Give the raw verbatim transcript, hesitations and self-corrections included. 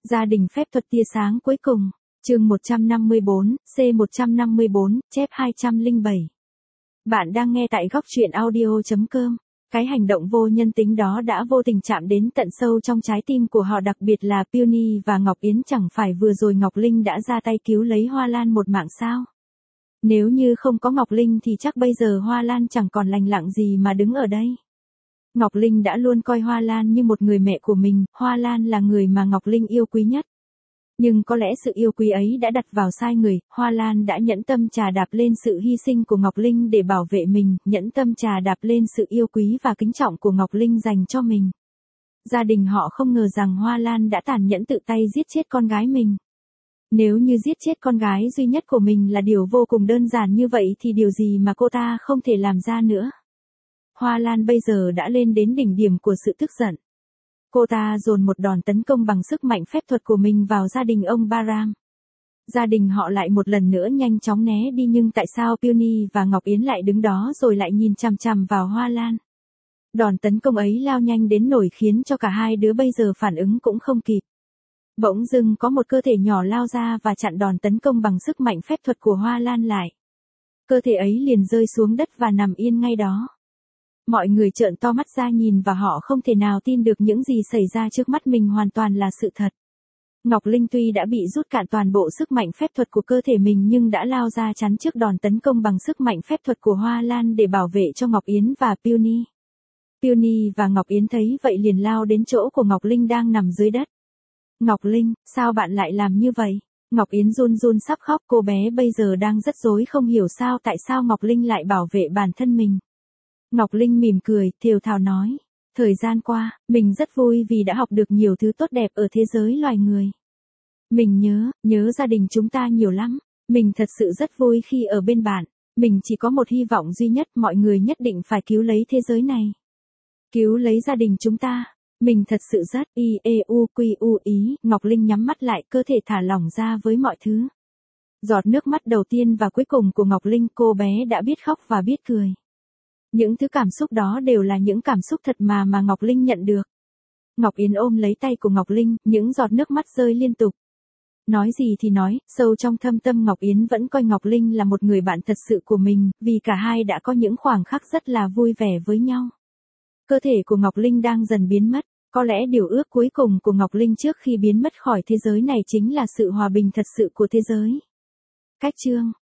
Gia đình phép thuật tia sáng cuối cùng, chương một trăm năm mươi bốn, C một trăm năm mươi bốn, chép hai trăm lẻ bảy. Bạn đang nghe tại góc truyện audio chấm com. Cái hành động vô nhân tính đó đã vô tình chạm đến tận sâu trong trái tim của họ, đặc biệt là Peony và Ngọc Yến. Chẳng phải vừa rồi Ngọc Linh đã ra tay cứu lấy Hoa Lan một mạng sao? Nếu như không có Ngọc Linh thì chắc bây giờ Hoa Lan chẳng còn lành lặng gì mà đứng ở đây. Ngọc Linh đã luôn coi Hoa Lan như một người mẹ của mình, Hoa Lan là người mà Ngọc Linh yêu quý nhất. Nhưng có lẽ sự yêu quý ấy đã đặt vào sai người, Hoa Lan đã nhẫn tâm chà đạp lên sự hy sinh của Ngọc Linh để bảo vệ mình, nhẫn tâm chà đạp lên sự yêu quý và kính trọng của Ngọc Linh dành cho mình. Gia đình họ không ngờ rằng Hoa Lan đã tàn nhẫn tự tay giết chết con gái mình. Nếu như giết chết con gái duy nhất của mình là điều vô cùng đơn giản như vậy thì điều gì mà cô ta không thể làm ra nữa. Hoa Lan bây giờ đã lên đến đỉnh điểm của sự tức giận. Cô ta dồn một đòn tấn công bằng sức mạnh phép thuật của mình vào gia đình ông Baram. Gia đình họ lại một lần nữa nhanh chóng né đi, nhưng tại sao Peony và Ngọc Yến lại đứng đó rồi lại nhìn chằm chằm vào Hoa Lan? Đòn tấn công ấy lao nhanh đến nỗi khiến cho cả hai đứa bây giờ phản ứng cũng không kịp. Bỗng dưng có một cơ thể nhỏ lao ra và chặn đòn tấn công bằng sức mạnh phép thuật của Hoa Lan lại. Cơ thể ấy liền rơi xuống đất và nằm yên ngay đó. Mọi người trợn to mắt ra nhìn và họ không thể nào tin được những gì xảy ra trước mắt mình hoàn toàn là sự thật. Ngọc Linh tuy đã bị rút cạn toàn bộ sức mạnh phép thuật của cơ thể mình nhưng đã lao ra chắn trước đòn tấn công bằng sức mạnh phép thuật của Hoa Lan để bảo vệ cho Ngọc Yến và Peony. Peony và Ngọc Yến thấy vậy liền lao đến chỗ của Ngọc Linh đang nằm dưới đất. Ngọc Linh, sao bạn lại làm như vậy? Ngọc Yến run run sắp khóc, cô bé bây giờ đang rất rối không hiểu sao tại sao Ngọc Linh lại bảo vệ bản thân mình. Ngọc Linh mỉm cười, thều thào nói, thời gian qua, mình rất vui vì đã học được nhiều thứ tốt đẹp ở thế giới loài người. Mình nhớ, nhớ gia đình chúng ta nhiều lắm, mình thật sự rất vui khi ở bên bạn, mình chỉ có một hy vọng duy nhất, mọi người nhất định phải cứu lấy thế giới này. Cứu lấy gia đình chúng ta, mình thật sự rất y e u quy u ý, Ngọc Linh nhắm mắt lại, cơ thể thả lỏng ra với mọi thứ. Giọt nước mắt đầu tiên và cuối cùng của Ngọc Linh, cô bé đã biết khóc và biết cười. Những thứ cảm xúc đó đều là những cảm xúc thật mà mà Ngọc Linh nhận được. Ngọc Yến ôm lấy tay của Ngọc Linh, những giọt nước mắt rơi liên tục. Nói gì thì nói, sâu trong thâm tâm Ngọc Yến vẫn coi Ngọc Linh là một người bạn thật sự của mình, vì cả hai đã có những khoảng khắc rất là vui vẻ với nhau. Cơ thể của Ngọc Linh đang dần biến mất, có lẽ điều ước cuối cùng của Ngọc Linh trước khi biến mất khỏi thế giới này chính là sự hòa bình thật sự của thế giới. Cách chương